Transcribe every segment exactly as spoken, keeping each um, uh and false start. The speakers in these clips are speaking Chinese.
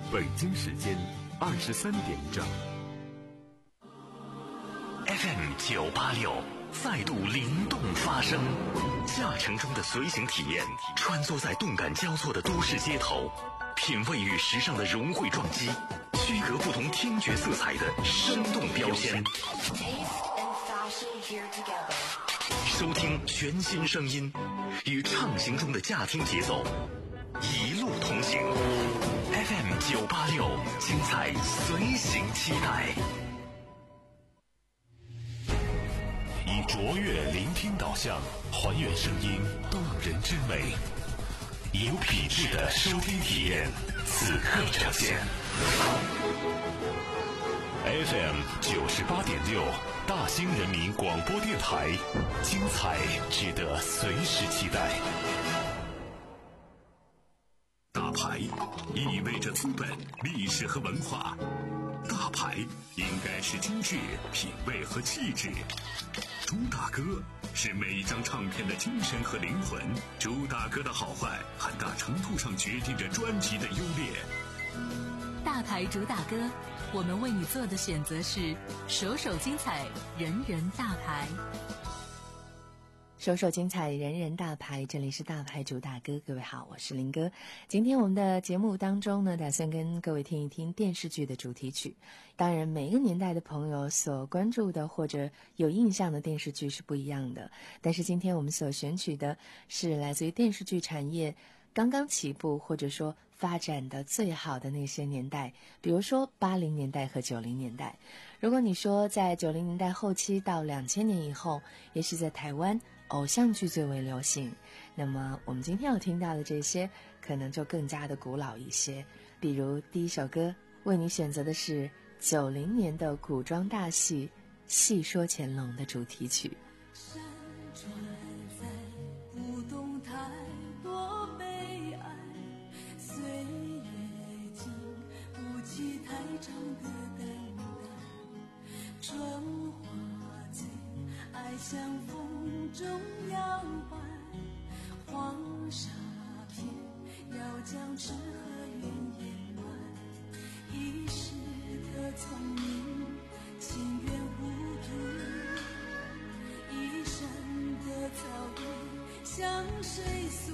北京时间二十三点整。 F M 九八六再度灵动发声，驾乘中的随行体验，穿梭在动感交错的都市街头，品味与时尚的融汇撞击，区隔不同听觉色彩的生动标签。收听全新声音，与畅行中的驾听节奏一路同行。F M 九八六，精彩随行期待。 以卓越聆听导向，还原声音动人之美，有品质的收听体验，此刻呈现。F M 九十八点六，大兴人民广播电台，精彩值得随时期待。 大牌意味着资本、历史和文化，大牌应该是精致、品味和气质。朱大哥是每一张唱片的精神和灵魂，朱大哥的好坏很大程度上决定着专辑的优劣。 大牌主打歌，我们为你做的选择是首首精彩，人人大牌。 首首精彩，人人大牌，这里是大牌主打歌。各位好，我是林哥。今天我们的节目当中呢，打算跟各位听一听电视剧的主题曲。当然每一个年代的朋友所关注的或者有印象的电视剧是不一样的，但是今天我们所选取的是来自于电视剧产业刚刚起步或者说发展的最好的那些年代，比如说八零年代和九零年代。如果你说在九零年代后期到两千年以后，也许在台湾偶像剧最为流行，那么我们今天要听到的这些可能就更加的古老一些。比如第一首歌为你选择的是九零年的古装大戏《戏说乾隆》的主题曲。 山川在不动太多悲哀，岁月经不起太长的等待，春花醉，爱像风中摇摆，黄沙片要将痴和怨掩埋，一时的聪明情愿糊涂，一生的草原向谁诉？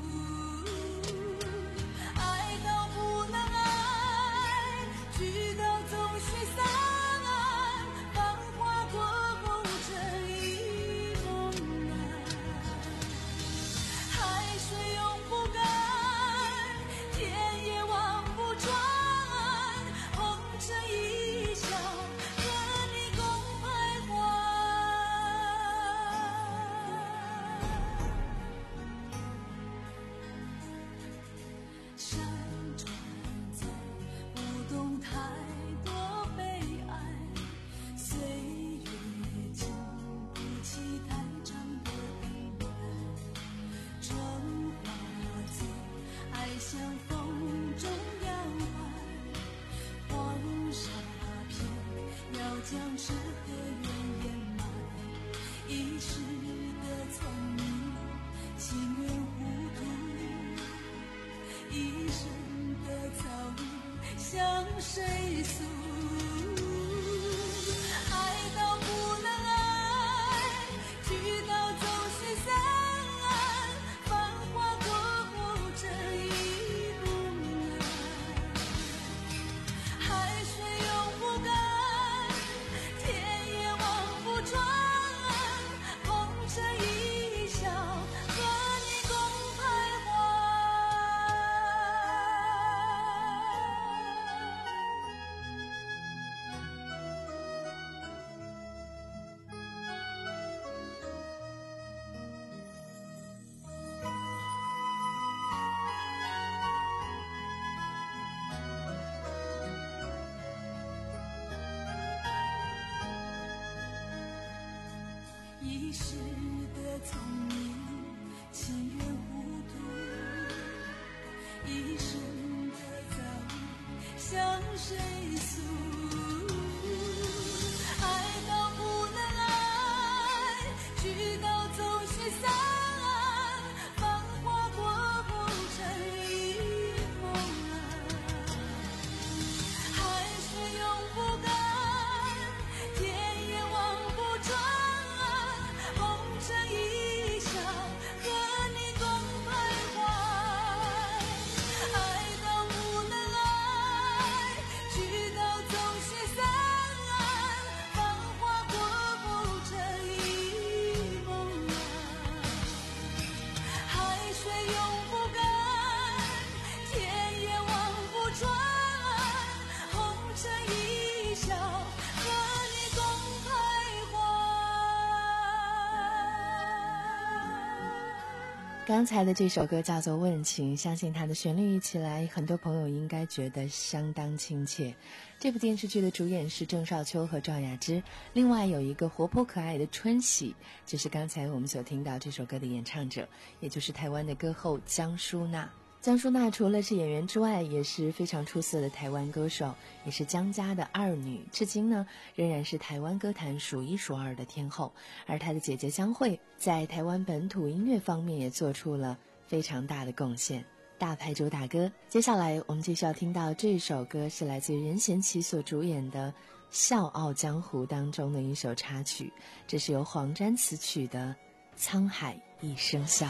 爱到不能爱，聚到总须散，繁华过后这一梦来，海水永不干，天也望不穿，红尘一笑和你共徘徊。山川在不动太多悲哀，岁月经不起太长的等待，春花醉，爱像风中摇摆，黄沙片要将痴和怨掩埋，一时的聪明情愿糊涂，一生的遭遇向谁诉？爱到不能爱，聚到总须散，繁华过后这一梦来，海水永不干，天也望不穿，红尘一笑和你共徘徊。一时的聪明情愿糊涂，一生的遭遇向谁诉？爱到不能爱，聚到总须散，繁华过后这一梦来， 刚才的这首歌叫做《问情》，相信它的旋律一起来，很多朋友应该觉得相当亲切。这部电视剧的主演是郑少秋和赵雅芝，另外有一个活泼可爱的春喜，就是刚才我们所听到这首歌的演唱者，也就是台湾的歌后江淑娜。江淑娜除了是演员之外，也是非常出色的台湾歌手，也是江家的二女，至今呢仍然是台湾歌坛数一数二的天后。而她的姐姐江蕙在台湾本土音乐方面也做出了非常大的贡献。大牌主打歌，接下来我们继续要听到这首歌是来自于任贤齐所主演的《笑傲江湖》当中的一首插曲，这是由黄沾词曲的《沧海一声笑》。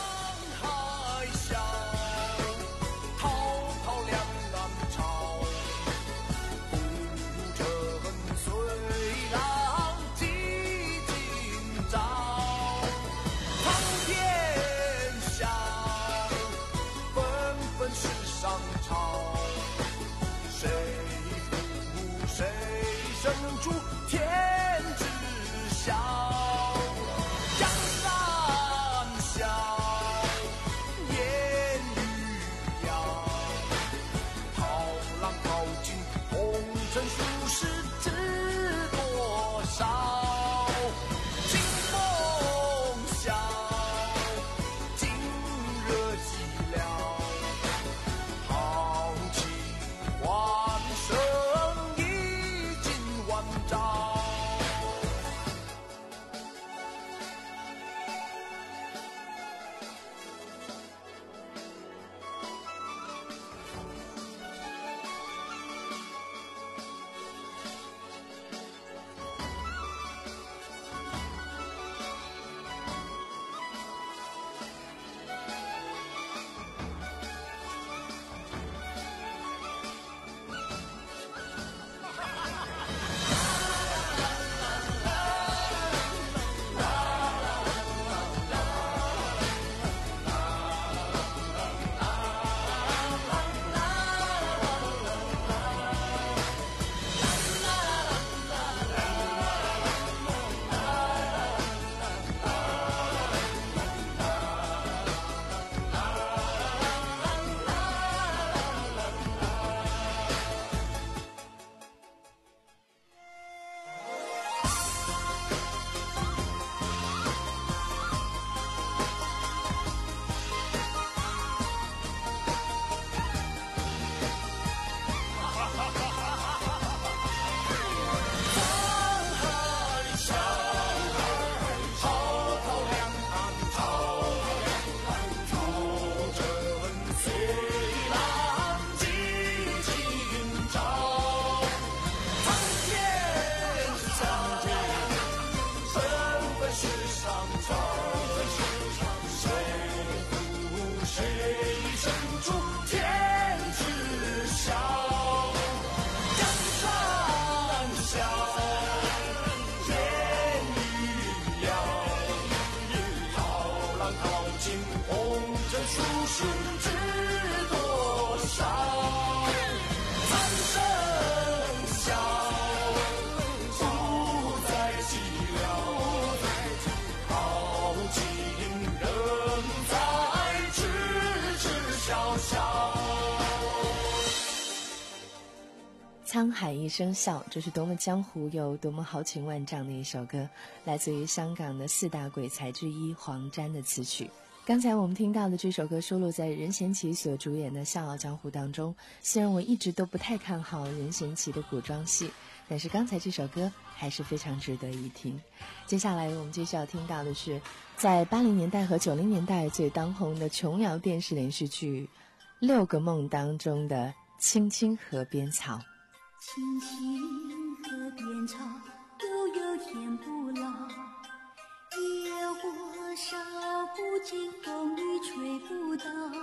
沧海一声笑，这是多么江湖又多么豪情万丈的一首歌，来自于香港的四大鬼才之一黄沾的词曲。刚才我们听到的这首歌收录在任贤齐所主演的《笑傲江湖》当中。虽然我一直都不太看好任贤齐的古装戏，但是刚才这首歌还是非常值得一听。接下来我们接下要听到的是在八零年代和九零年代最当红的琼瑶电视连续剧《六个梦》当中的《青青河边草》。 青青河边草，悠悠天不老。野火烧不尽，风雨吹不倒。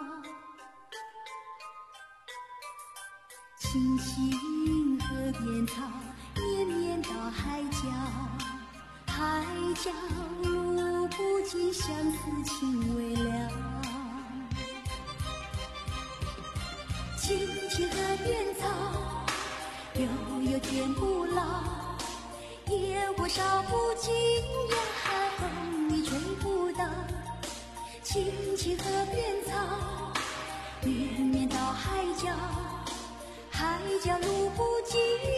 青青河边草，绵绵到海角。海角路不尽，相思情未了。青青河边草，悠悠天不老。野火烧不尽呀，风雨吹不倒。 青青河边草，绵绵到海角，海角路不尽，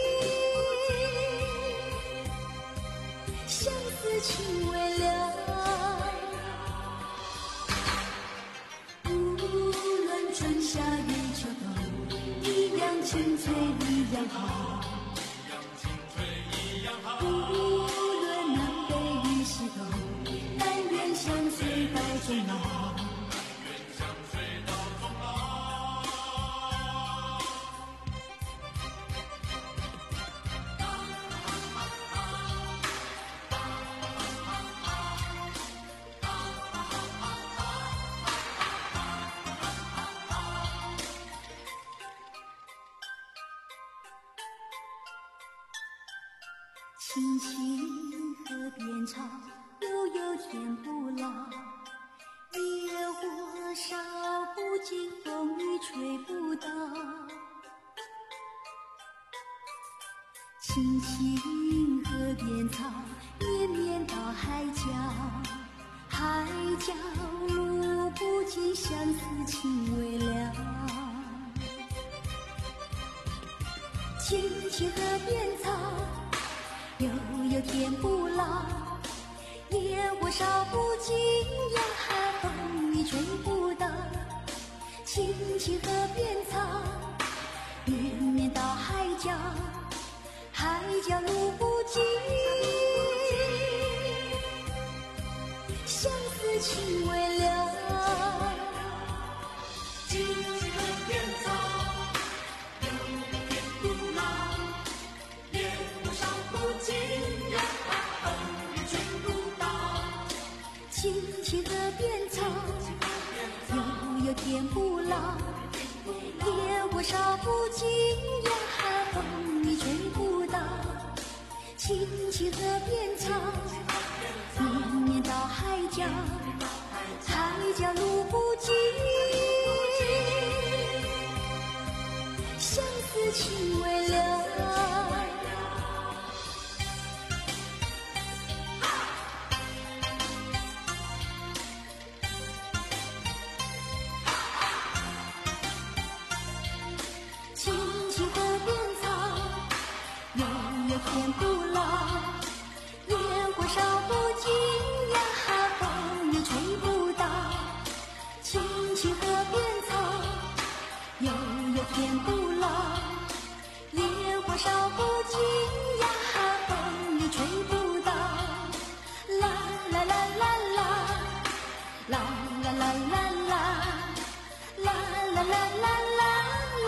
相思情未了。无论春夏与秋冬，一样青翠一样好。无论南北与西东，但愿相随到终老。青青河边草，悠悠天不老。野火烧不尽，风雨吹不倒。青青河边草，绵绵到海角，海角路不尽，相思情未了。青青河边草，悠悠天不老，野火烧不尽呀，风雨吹不倒。青青河边草，绵绵到海角，海角路不尽，相思情未了。青青河边草，悠悠天不老，野火烧不尽呀，风雨吹不倒。青青河边草，悠悠天不老，野火烧不尽呀，风雨吹不倒。青青河边草，绵绵到海角，海角路不尽，相思情未了。青青河边草，悠悠天不老，野火烧不尽呀，风雨吹不倒。青青河边草，悠悠天不老，野火烧不尽呀，风雨吹不倒。啦啦啦啦啦，啦啦啦啦啦，啦啦啦啦啦。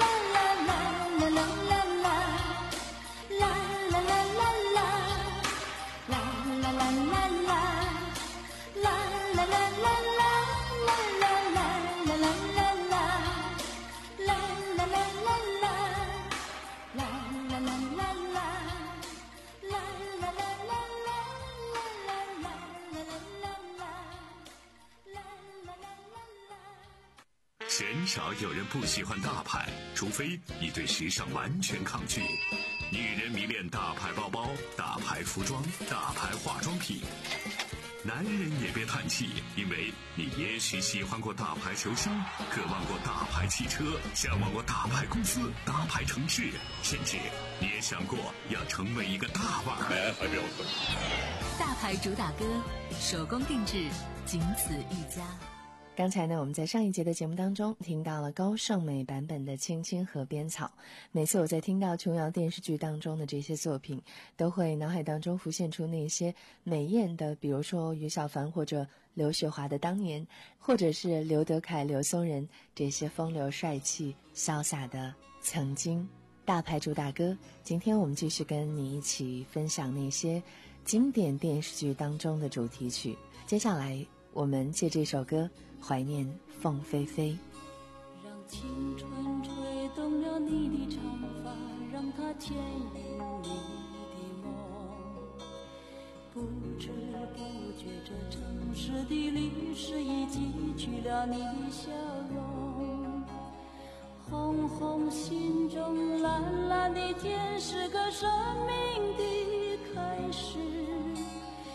鲜少有人不喜欢大牌，除非你对时尚完全抗拒。女人迷恋大牌包包、大牌服装、大牌化妆品。男人也别叹气，因为你也许喜欢过大牌球星，渴望过大牌汽车，向往过大牌公司、大牌城市，甚至你也想过要成为一个大腕儿。 大牌主打歌，手工定制，仅此一家。 刚才呢，我们在上一节的节目当中听到了高胜美版本的《青青河边草》。每次我在听到琼瑶电视剧当中的这些作品，都会脑海当中浮现出那些美艳的，比如说于小凡或者刘雪华的当年，或者是刘德凯、刘松仁这些风流帅气、潇洒的曾经。大牌主打歌，今天我们继续跟你一起分享那些经典电视剧当中的主题曲。接下来我们借这首歌怀念凤飞飞。 让青春吹动了你的长发，让它牵引你的梦。不知不觉，这城市的历史已记取了你的笑容。红红心中，蓝蓝的天是个生命的开始。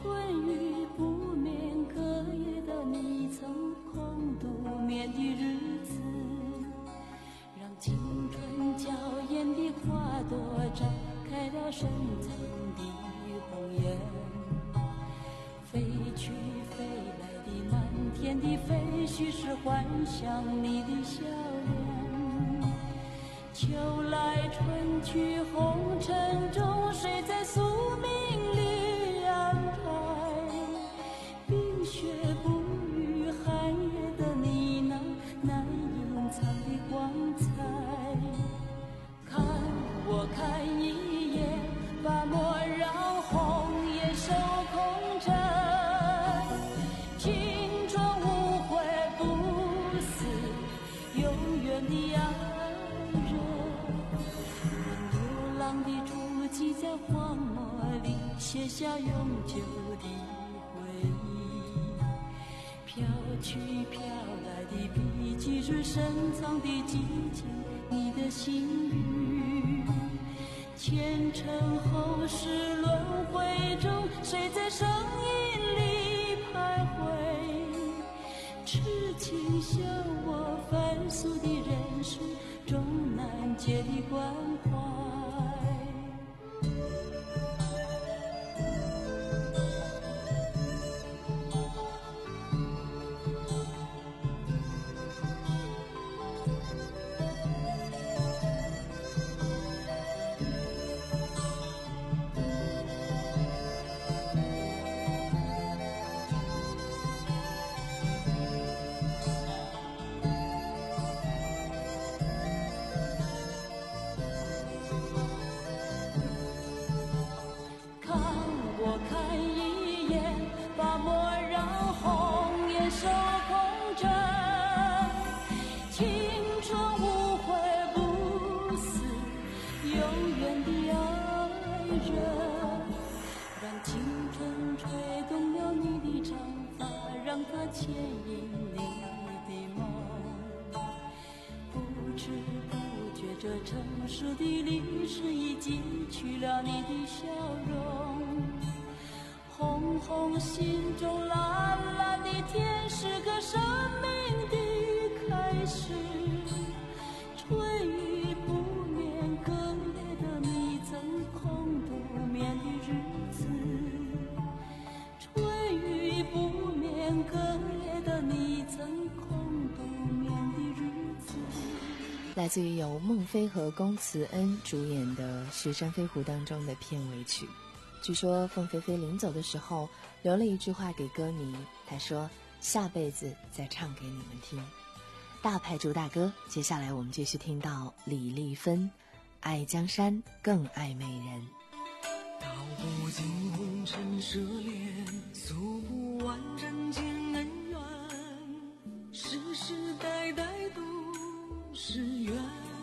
春雨不眠，隔夜的你曾空独眠的日子，让青春娇艳的花朵绽开了深藏的红颜。飞去飞来的满天的飞絮是幻想你的笑脸，秋来春去红尘中，谁在宿命里安排？冰雪不语寒夜的你那难隐藏的光彩，看我看一眼，把莫让红颜守空枕，青春无悔不死，永远的爱人。流浪的足迹在荒漠里写下永久的回忆，飘去飘来的笔迹是深藏的激情，你的心语。前尘后世轮回中，谁在声音里徘徊？痴情像我凡俗的人世中难解的关怀。牵引你的梦，不知不觉这城市的历史已记取了你的笑容。红红心中蓝蓝的天是个生命的开始，春雨不眠，隔夜的你曾空独眠的日子，春雨不眠，隔夜的你曾空独眠的日子。 来自于由孟非和龚慈恩主演的《雪山飞狐》当中的片尾曲。据说凤飞飞临走的时候留了一句话给歌迷，他说下辈子再唱给你们听。大牌朱大哥，接下来我们继续听到李丽芬，爱江山更爱美人。 道不尽红尘奢恋，诉不完人间恩怨，世世代代都是缘，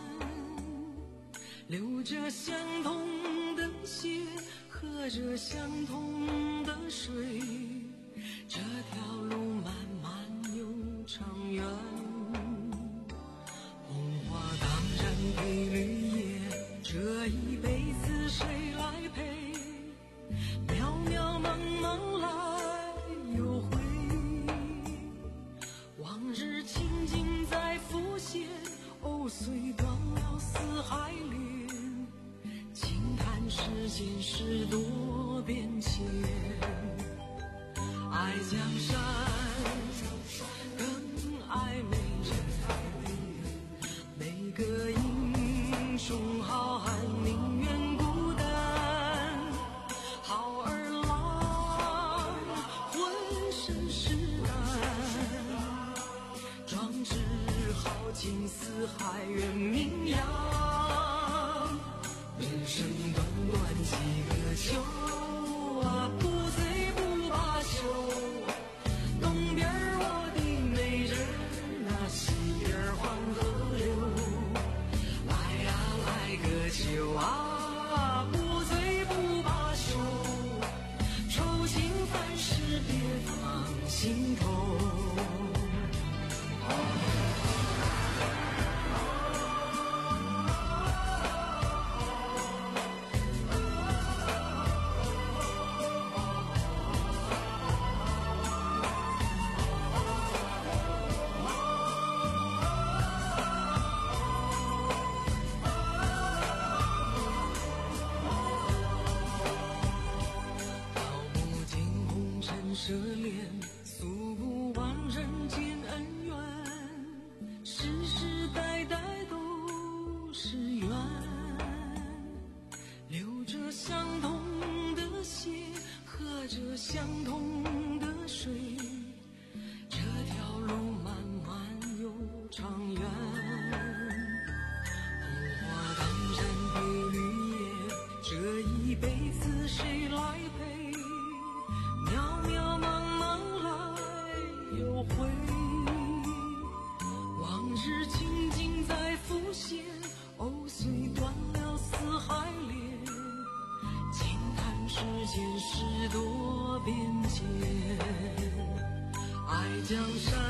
流着相同的血，喝着相同的水，这条路漫漫又长远。红花当然配绿叶，这一辈子谁来陪？渺渺茫茫来又回，往日情景在浮现，藕虽断了丝还连，轻叹世间事多变迁。爱江山更爱美人，每个英雄好汉宁愿孤单，好儿郎浑身是胆，壮志豪情四海远名扬。人生短短几个秋啊，不醉不罢休。东边我的美人啊，西边黄河流，来呀来个秋啊现实多变迁，爱江山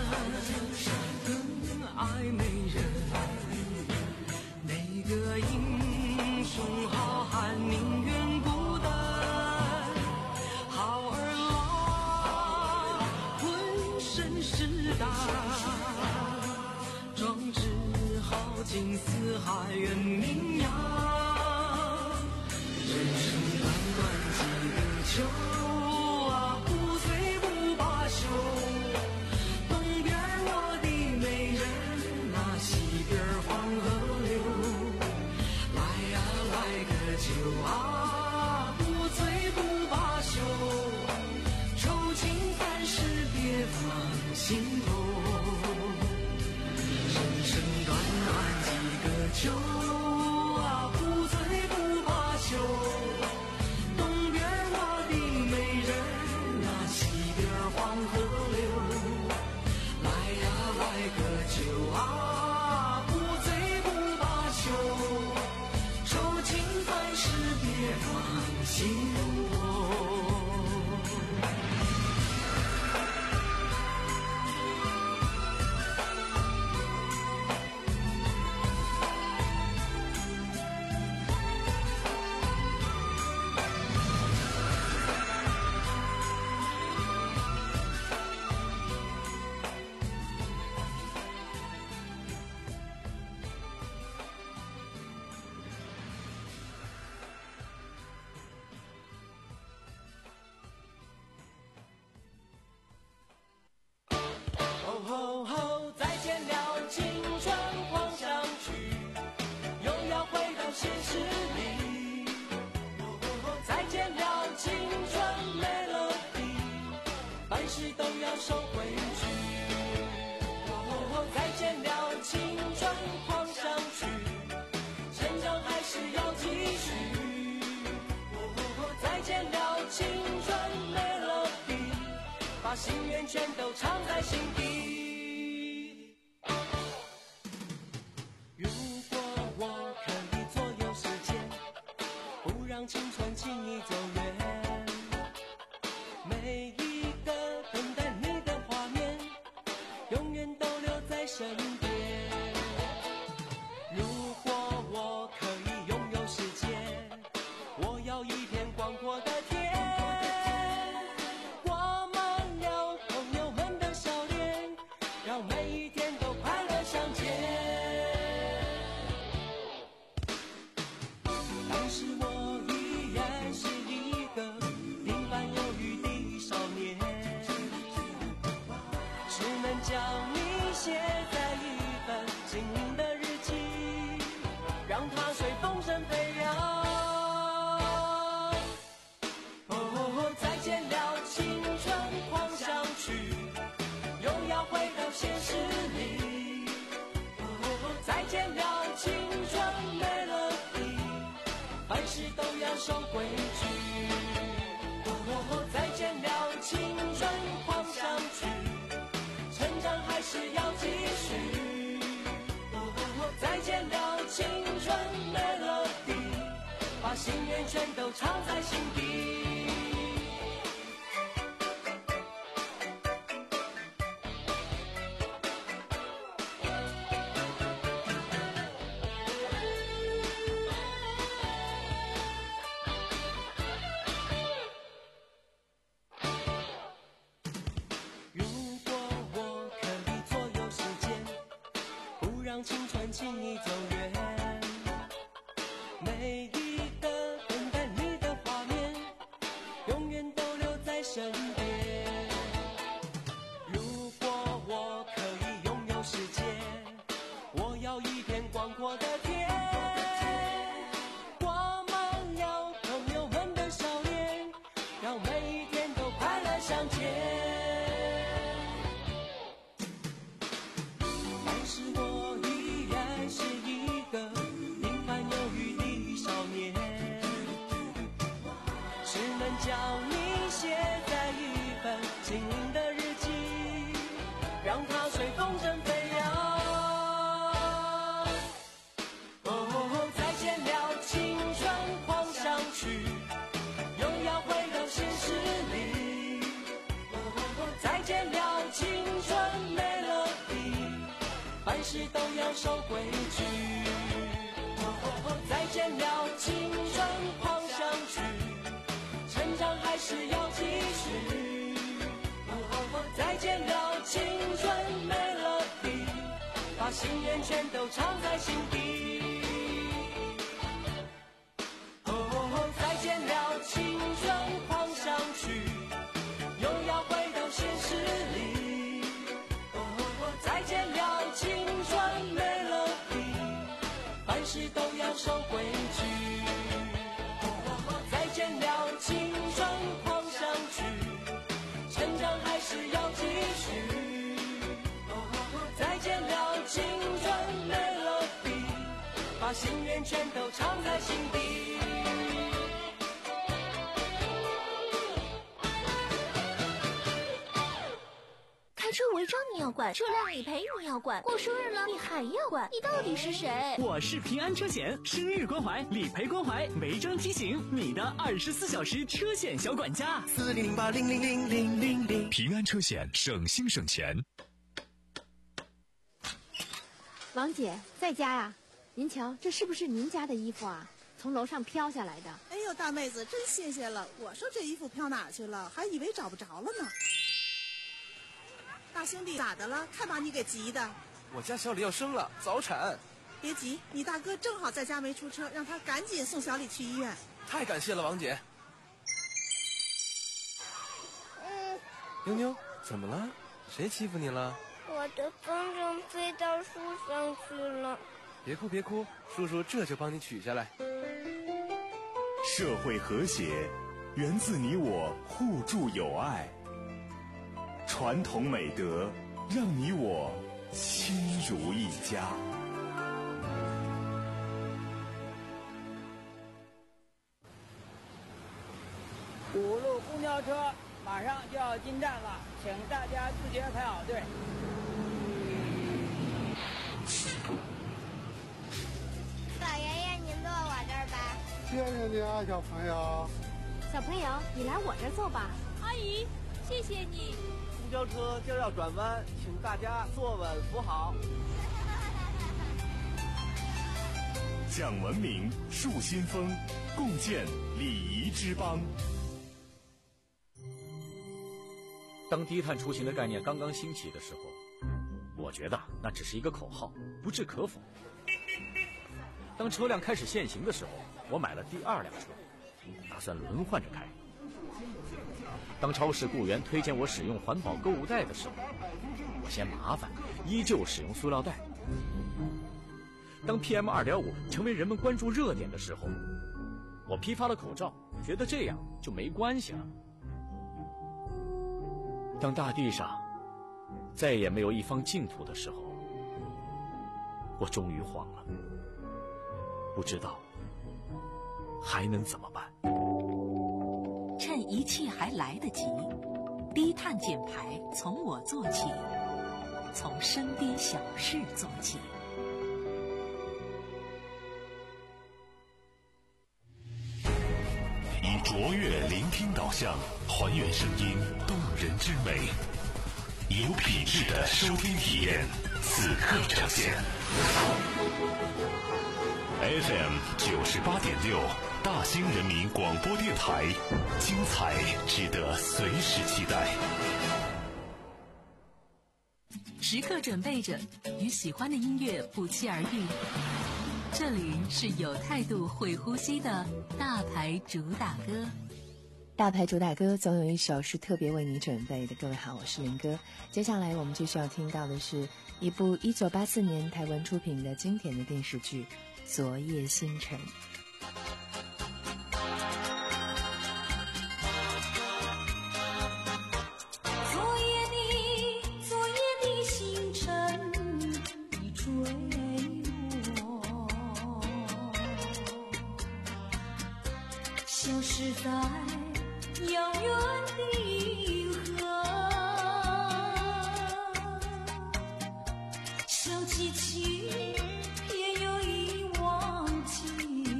更爱美人，哪个英雄好汉宁愿孤单，好儿郎浑身是胆，壮志豪情四海远名扬，人生短短几个秋啊，不醉不罢休，东边我的美人，那西边黄河流，来呀来个酒啊，不醉不罢休，愁情烦事别放心头，人生短短几个秋啊，不醉不罢休，东边我的美人，那西边黄河流，来呀来个酒啊，不醉不罢休，愁情烦事别放心头。吼吼吼！再见了青春狂想曲，又要回到现实里。再见了青春 melody， 凡事都要收回去。再见了青春狂想曲，成长还是要继续。再见了青春 melody， 把心愿全都藏在心底。如果我可以左右时间，不让青春轻易走远，每一个等待你的画面，永远都留在身边。如果我可以拥有时间，我要一片广阔的天，挂满了朋友们的笑脸，让每一天都快乐相见。当时我依然是一个平凡忧郁的少年，只能将你写在一本精灵的日记，让它随风声飞扬。哦，再见了青春狂想曲，又要回到现实里。哦，再见了青春 melody， 凡事都要守规矩。哦，再见了青春狂想曲，成长还是要继续。哦，再见了青春 melody， 把心愿全都藏在心底。如果我可以左右时间，不让青春轻易走远，每一个等待你的画面，永远都留在身边。如果我可以拥有时间，我要一片广阔的天，挂满了朋友们的笑脸，让每一天都快乐相见。但是我依然是见了青春狂想曲，成长还是要继续。再见了青春 melody， 把心愿全都藏在心底。哦，再见了青春狂想曲，又要回到现实里。哦，再见了青春 melody， 凡事都要守规矩。哦，再见了青春狂想曲，成长还是要继续。再见了青春 melody， 把心愿全都藏在心底。 开车违章你要管，车辆理赔你要管，过生日了你还要管，你到底是谁？ 我是平安车险，生日关怀，理赔关怀，违章提醒，你的二十四小时车险小管家。 四零零八零零零零零零。 平安车险，省心省钱。 王姐在家呀？您瞧，这是不是您家的衣服啊？从楼上飘下来的。 哎呦，大妹子，真谢谢了。我说这衣服飘哪去了，还以为找不着了呢。大兄弟，咋的了？看把你给急的。 我家小李要生了，早产。 别急，你大哥正好在家没出车，让他赶紧送小李去医院。 太感谢了，王姐。 嗯。 妞妞，怎么了？谁欺负你了？ 我的风筝飞到树上去了。 别哭别哭，叔叔这就帮你取下来。 社会和谐源自你我互助友爱，传统美德让你我亲如一家。 五路公交车马上就要进站了，请大家自觉排好队。 老爷爷，您坐我这儿吧。 谢谢你啊，小朋友。 小朋友，你来我这儿坐吧。 阿姨，谢谢你。 公交车今儿要转弯，请大家坐稳扶好。 讲文明，树新风，共建礼仪之邦。 当低碳出行的概念刚刚兴起的时候，我觉得那只是一个口号，不置可否。当车辆开始限行的时候，我买了第二辆车，打算轮换着开。当超市雇员推荐我使用环保购物袋的时候，我嫌麻烦，依旧使用塑料袋。当 P M 二点五 成为人们关注热点的时候，我批发了口罩，觉得这样就没关系了。当大地上再也没有一方净土的时候，我终于慌了，不知道还能怎么办。 趁一切还来得及，低碳减排从我做起，从身边小事做起。 以卓越聆听导向，还原声音动人之美，有品质的收听体验，此刻呈现。F M 九十八点六，大兴人民广播电台，精彩值得随时期待。 时刻准备着与喜欢的音乐不期而遇。这里是有态度会呼吸的大牌主打歌。 大牌主打歌总有一首是特别为你准备的。各位好，我是林哥。接下来我们继续要听到的是一部一九八四年台湾出品的经典的电视剧《昨夜星辰》。 昨夜的昨夜的星辰已坠落，消失在遥远的银河，想起起偏又已忘记，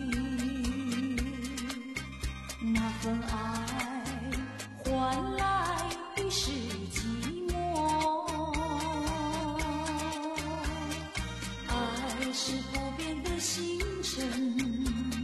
那份爱换来的是寂寞，爱是不变的星辰。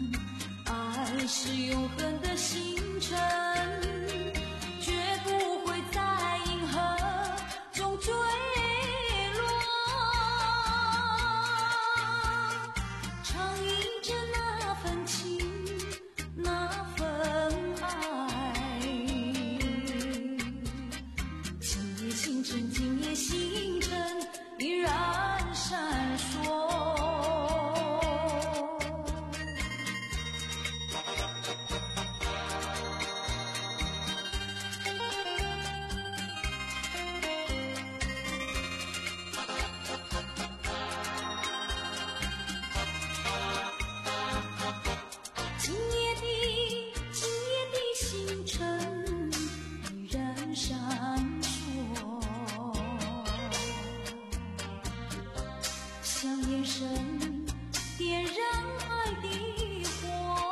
生点燃爱的火，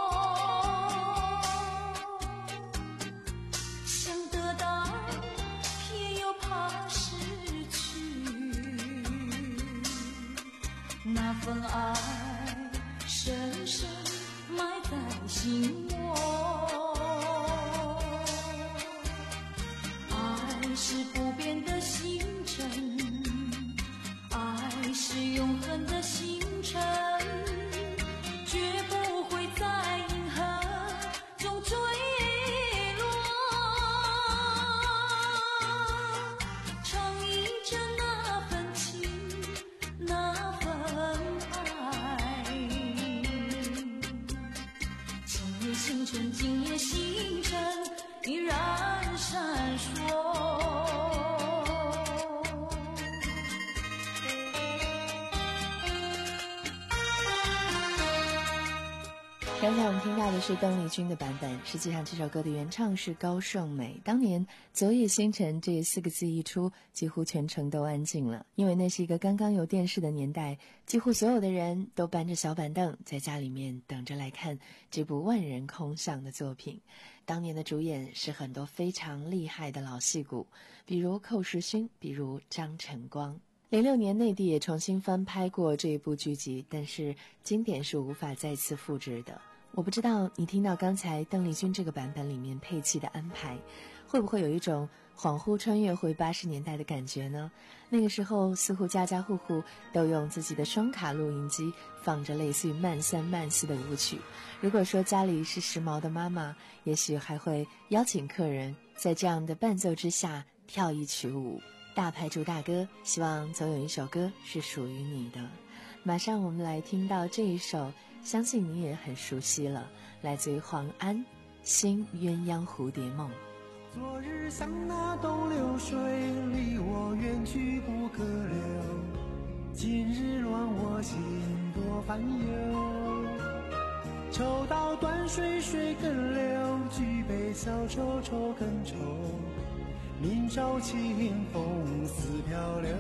想得到偏又怕失去，那份爱深深埋在心窝。爱是不变的星辰，爱是永恒的星辰，绝不会在银河中坠落。唱一着那份情，那份爱。今夜星辰，今夜星辰依然闪烁。 刚才我们听到的是邓丽君的版本，实际上这首歌的原唱是高胜美。当年昨夜星辰这四个字一出，几乎全城都安静了，因为那是一个刚刚有电视的年代，几乎所有的人都搬着小板凳在家里面等着来看这部万人空巷的作品。当年的主演是很多非常厉害的老戏骨，比如寇世勋，比如张晨光。零六年内地也重新翻拍过这一部剧集，但是经典是无法再次复制的。我不知道你听到刚才邓丽君这个版本里面配器的安排，会不会有一种恍惚穿越回八十年代的感觉呢？那个时候似乎家家户户都用自己的双卡录音机放着类似于慢三慢四的舞曲。如果说家里是时髦的妈妈，也许还会邀请客人在这样的伴奏之下跳一曲舞。大牌主大歌，希望总有一首歌是属于你的。马上我们来听到这一首，相信你也很熟悉了，来自于黄安《新鸳鸯蝴蝶梦》。 昨日像那东流水，离我远去不可留，今日乱我心多烦忧。抽刀断水水更流，举杯消愁愁更愁，明朝清风似飘流。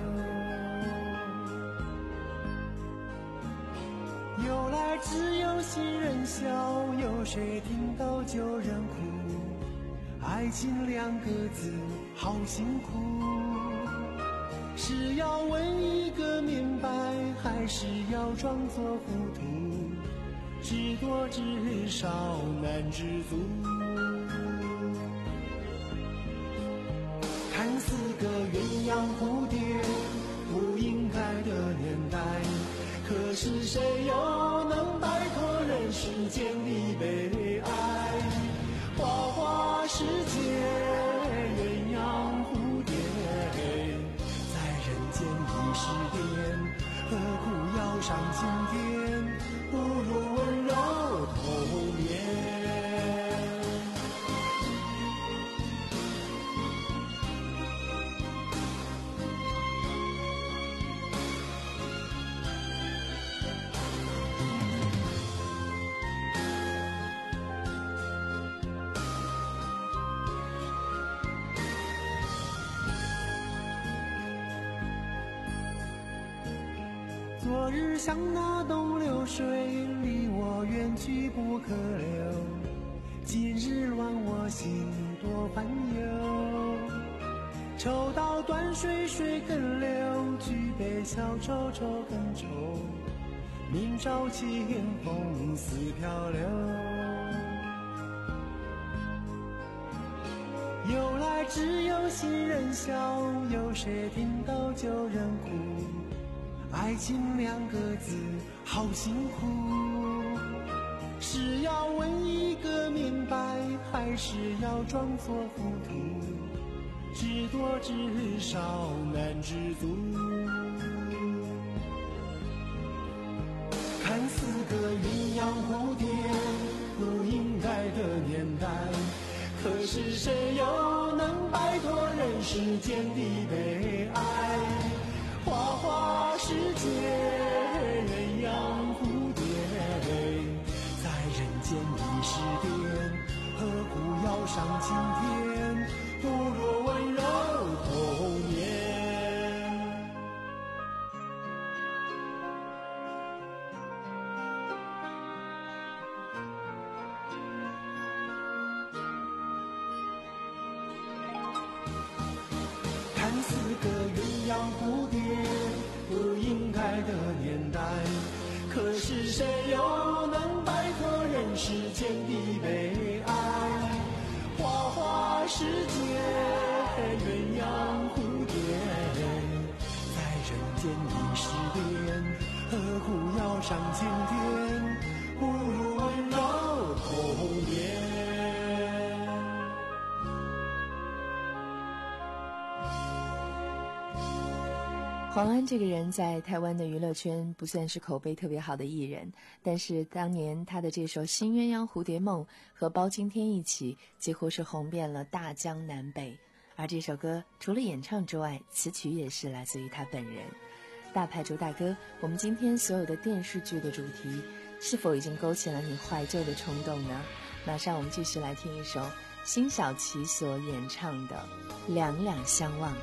由来只有新人笑，有谁听到旧人哭？爱情两个字好辛苦，是要问一个明白，还是要装作糊涂？知多知少难知足。看似个鸳鸯蝴蝶，不应该的年代，可是谁又能摆脱人世间的悲哀？花花世界鸳鸯蝴蝶，在人间已是癫，何苦要上青天？不如温柔童年。昨日像那东流水，离我远去不可留，今日乱我心多烦忧。抽刀断水水更流，举杯消愁愁更愁，明朝清风似飘流。由来只有新人笑，有谁听到旧人哭？爱情两个字好辛苦，是要问一个明白，还是要装作糊涂？知多知少难知足。看似个鸳鸯蝴蝶，不应该的年代，可是谁又能摆脱人世间的悲哀？花花世界鸳鸯蝴蝶，在人间已是癫，何苦要上青天？不若温柔童年。 四个鸳鸯蝴蝶不应该的年代。可是谁又能摆脱人世间的悲哀？花花世界鸳鸯蝴蝶，在人间已失恋，何苦要上青天？不如温柔童年。 黄安这个人在台湾的娱乐圈不算是口碑特别好的艺人，但是当年他的这首《新鸳鸯蝴蝶梦》和包青天一起几乎是红遍了大江南北。而这首歌除了演唱之外，词曲也是来自于他本人。大牌主大哥，我们今天所有的电视剧的主题是否已经勾起了你怀旧的冲动呢？马上我们继续来听一首辛晓琪所演唱的《两两相望》。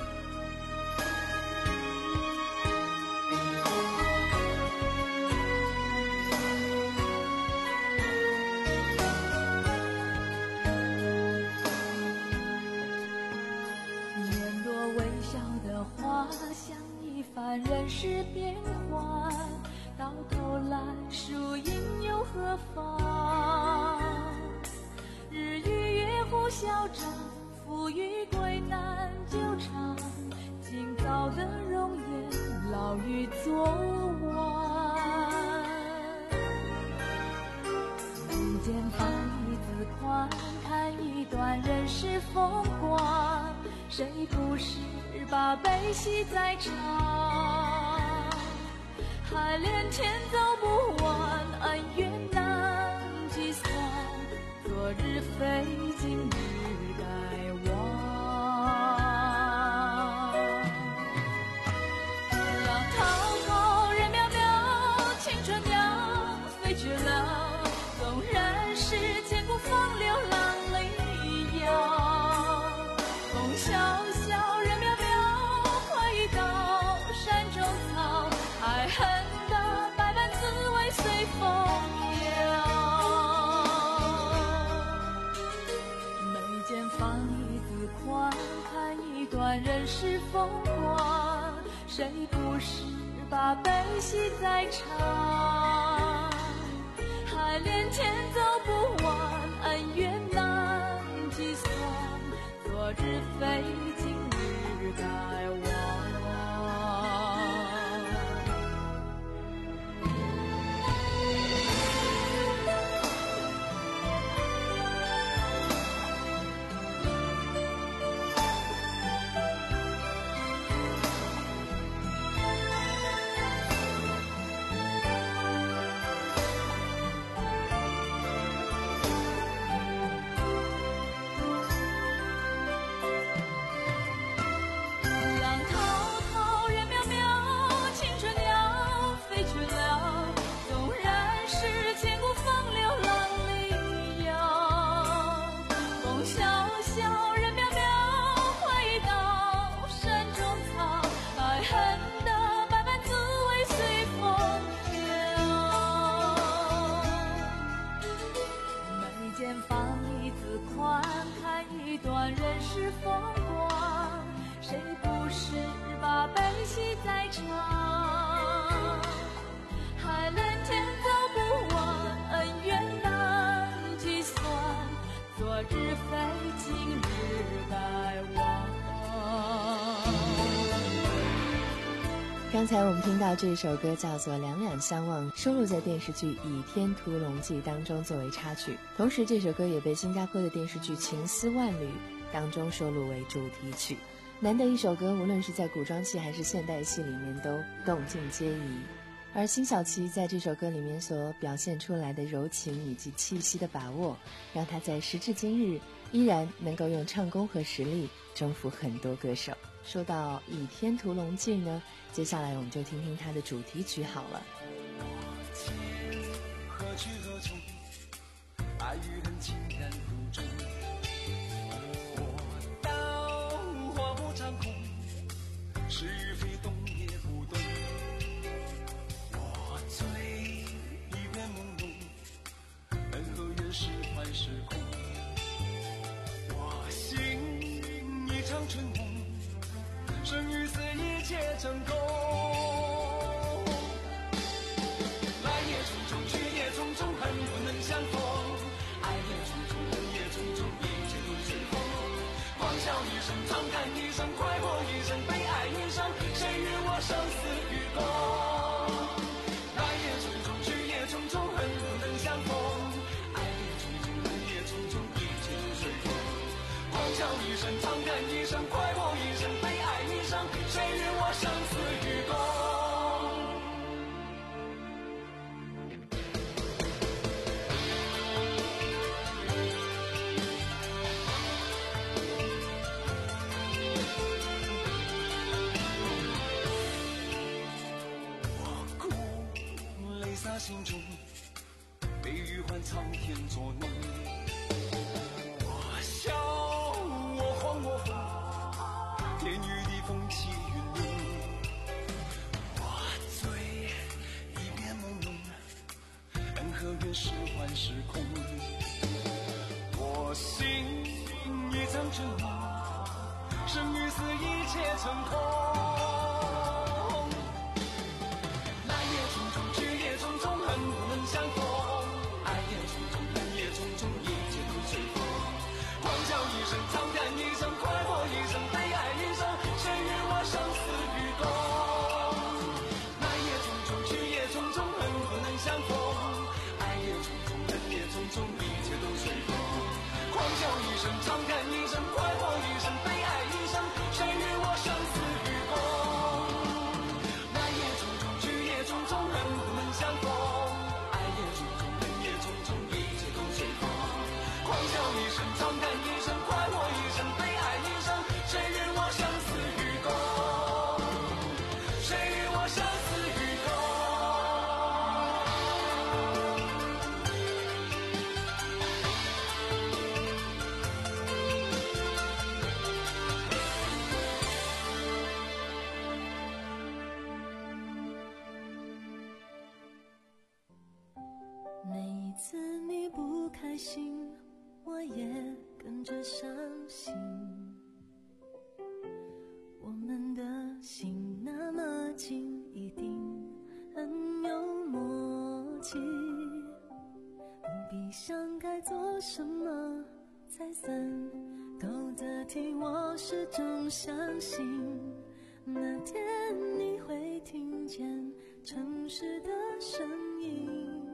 人世变幻，到头来输赢又何妨？日与月互消长，富与贵难久长。今朝的容颜，老于昨晚。眉间放一字宽，看一段人世风光。谁不是把悲喜在尝？海连天走不完，恩怨难计算。昨日非，今日该忘。浪滔滔，人渺渺，青春鸟飞去了。纵然是千古风流浪里摇，风萧萧，人渺渺，快意到山中草。爱恨的百般滋味随风飘，眉间放一字宽，看一段人世风光。谁不是把悲喜在尝？海连天走不完，恩怨难计算。昨日非，今日该忘。人世风光，谁不是把悲喜在尝？海连天走不完，恩怨难计算。昨日非，今日该忘。 刚才我们听到这首歌叫做《两两相望》，收录在电视剧《倚天屠龙记》当中作为插曲，同时这首歌也被新加坡的电视剧《情丝万缕》当中收录为主题曲。难得一首歌，无论是在古装戏还是现代戏里面都动静皆宜。而辛晓琪在这首歌里面所表现出来的柔情以及气息的把握，让她在时至今日依然能够用唱功和实力征服很多歌手。说到《倚天屠龙记》呢，接下来我们就听听它的主题曲好了。 何去何从？爱与恨情难独钟。我刀划破长空，是与非懂也不懂。我醉一片朦胧，恩和怨是幻是空。我醒一场春梦， 生与死一切成空。来也匆匆，去也匆匆，恨不能相逢。爱也匆匆，恨也匆匆，一切都随风。狂笑一声，长叹一声，快活一生，悲哀一生，谁与我生死与共？来也匆匆，去也匆匆，恨不能相逢。爱也匆匆，恨也匆匆，一切都随风。狂笑一声，长叹一声，快活一生，悲哀一生，谁与我生死与共？心中悲与欢，苍天作弄。我笑，我慌，我疯，天与地，风起云涌。我醉，一片朦胧，恩和怨，是幻是空。我心，一场真梦，生与死，一切成空。相逢，爱也匆匆，恨也匆匆，一切都随风。狂笑一声，长叹一声，快活一生，悲哀一生，谁与我生死与共？来也匆匆，去也匆匆，恨不能相逢。爱也匆匆，恨也匆匆，一切都随风。狂笑一声，长叹一声，快活一生，悲哀一生，谁与我生死与共？来也匆匆，去也匆匆，恨不能相逢。笑一声，长叹一声，快活一生，悲哀一生，谁与我生死与共？谁与我生死与共？ 每一次你不开心，我也跟着伤心，我们的心那么近，一定很有默契，不必想该做什么才算够得体，我始终相信那天你会听见城市的声音。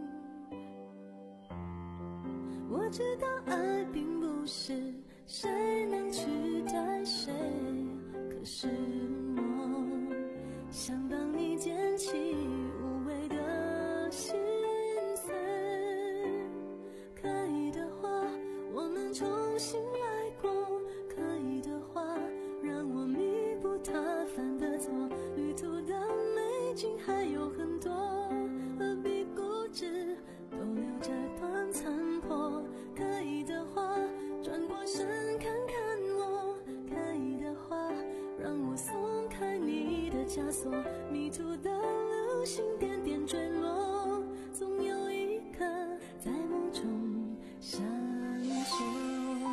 我知道爱并不是谁能取代谁，可是我想帮你捡起无谓的心碎。可以的话，我们重新来过，可以的话，让我弥补他犯的错。旅途的美景还有很多，何必固执都留着短残破。可以的话，转过身看看我，可以的话，让我松开你的枷锁。迷途的流星点点坠落，总有一颗在梦中闪烁。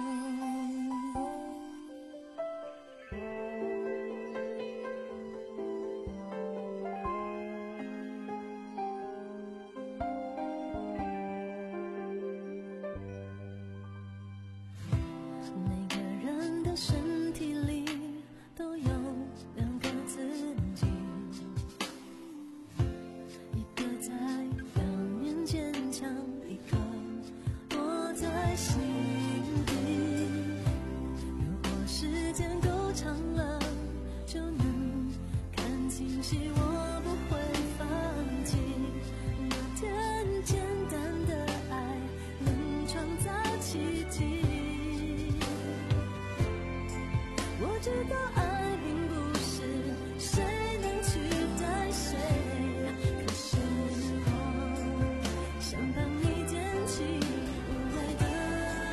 身体里都有两个自己，一个在表面坚强，一个躲在心底。如果时间够长了，就能看清晰，我不会放弃。那天简单的爱能创造奇迹。我知道爱并不是谁能取代谁，可是我想帮你捡起无谓的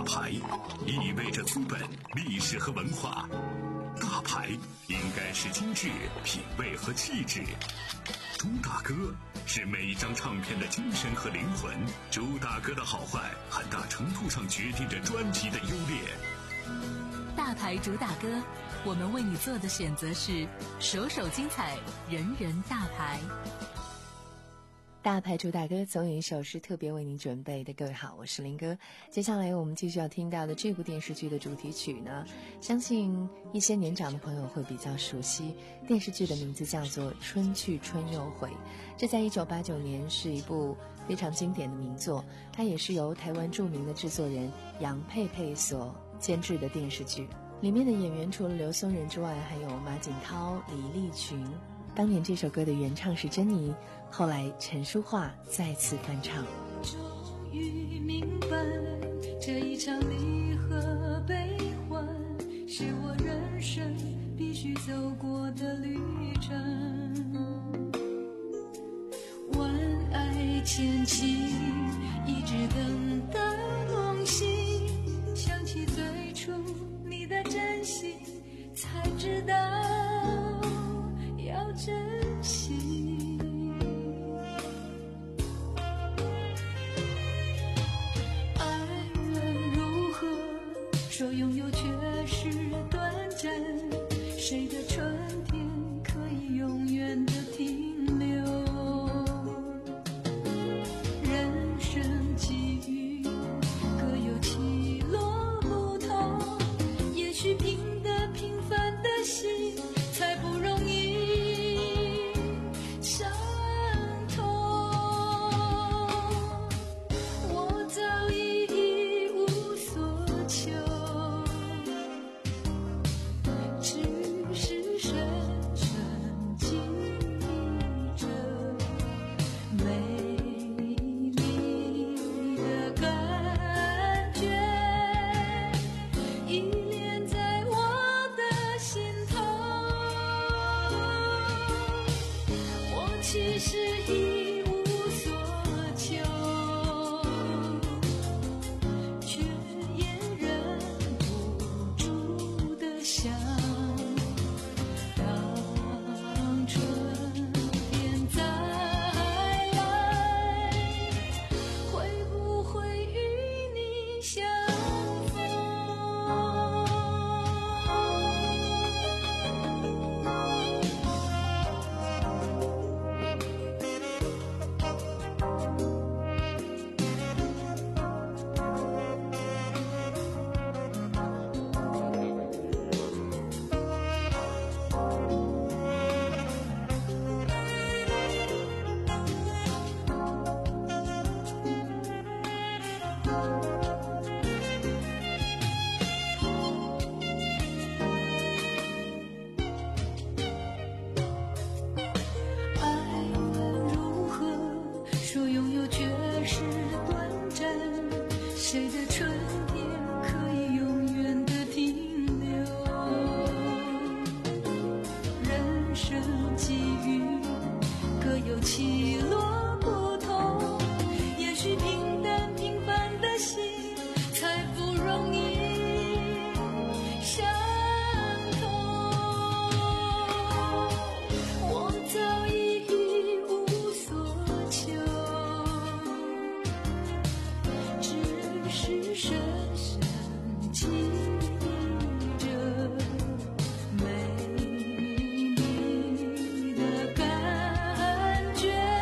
牌意味着资本、历史和文化，大牌应该是精致、品味和气质。朱大哥是每一张唱片的精神和灵魂，朱大哥的好坏很大程度上决定着专辑的优劣。 大牌主打歌，我们为你做的选择是首首精彩，人人大牌。 大牌主打歌总有一首是特别为您准备的。各位好，我是林哥。接下来我们继续要听到的这部电视剧的主题曲呢，相信一些年长的朋友会比较熟悉。电视剧的名字叫做《春去春又回》，这在一九八九年是一部非常经典的名作，它也是由台湾著名的制作人杨佩佩所监制的电视剧。里面的演员除了刘松仁之外，还有马景涛、李立群。当年这首歌的原唱是珍妮，后来陈淑桦再次翻唱。 终于明白，这一场离合悲欢，是我人生必须走过的旅程。万爱千情，一直等待梦醒，想起最初你的真心，才知道要珍惜。爱人如何说拥有却是短暂，谁的春天可以永远的停留？人生际遇各有起落不同，也许平淡平凡的心才不容易伤痛。我早已一无所求，只是深深记着美丽的感觉，依恋在我的心头。我其实一无所求，却也忍不住的想，当春天再来，会不会与你相谁的春天可以永远的停留？人生际遇各有起落不同，也许平淡平凡的心才不容易伤痛。我早已一无所求，是深深记着美丽的感觉。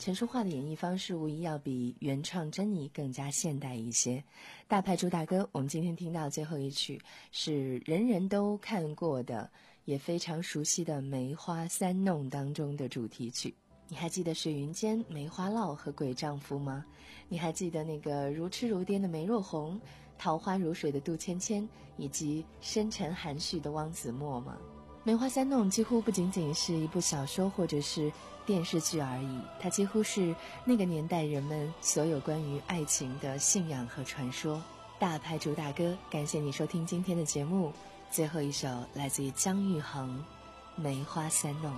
陈淑桦的演绎方式无疑要比原创珍妮更加现代一些。大牌主打歌，我们今天听到最后一曲是人人都看过的也非常熟悉的《梅花三弄》当中的主题曲。你还记得水云间、梅花烙和鬼丈夫吗？你还记得那个如痴如癫的梅若红、桃花如水的杜芊芊，以及深沉含蓄的汪子墨吗？梅花三弄几乎不仅仅是一部小说或者是电视剧而已，它几乎是那个年代人们所有关于爱情的信仰和传说。大牌主打歌，感谢你收听今天的节目。最后一首来自于姜育恒，《梅花三弄》。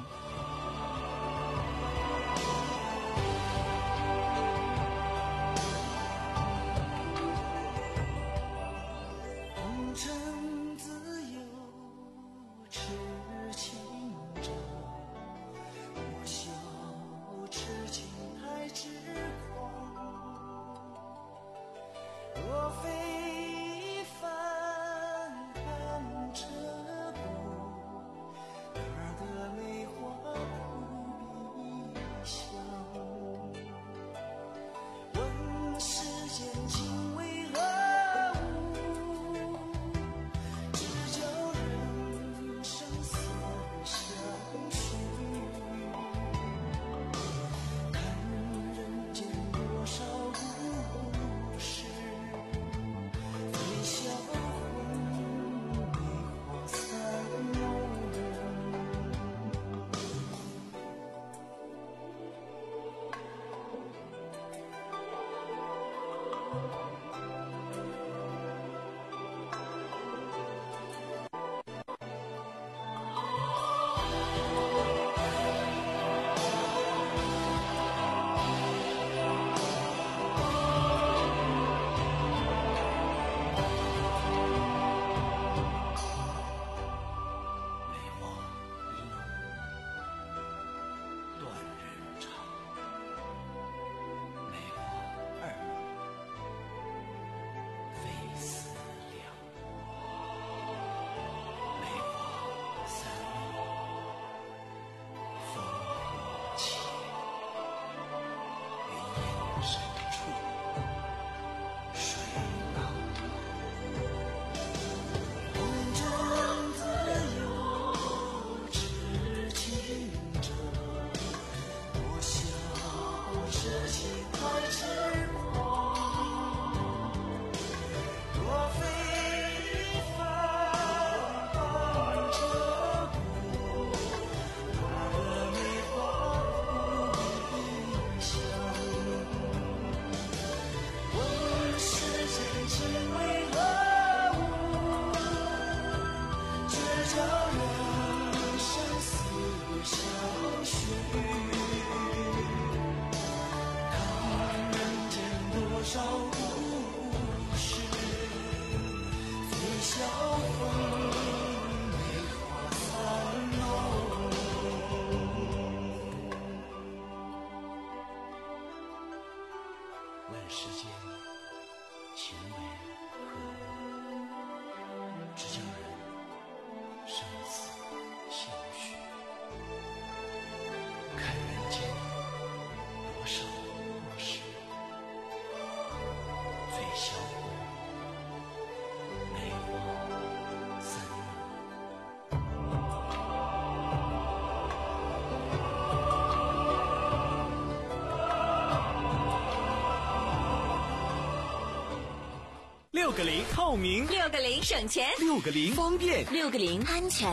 六个零透明， 六个零省钱， 六个零方便， 六个零安全。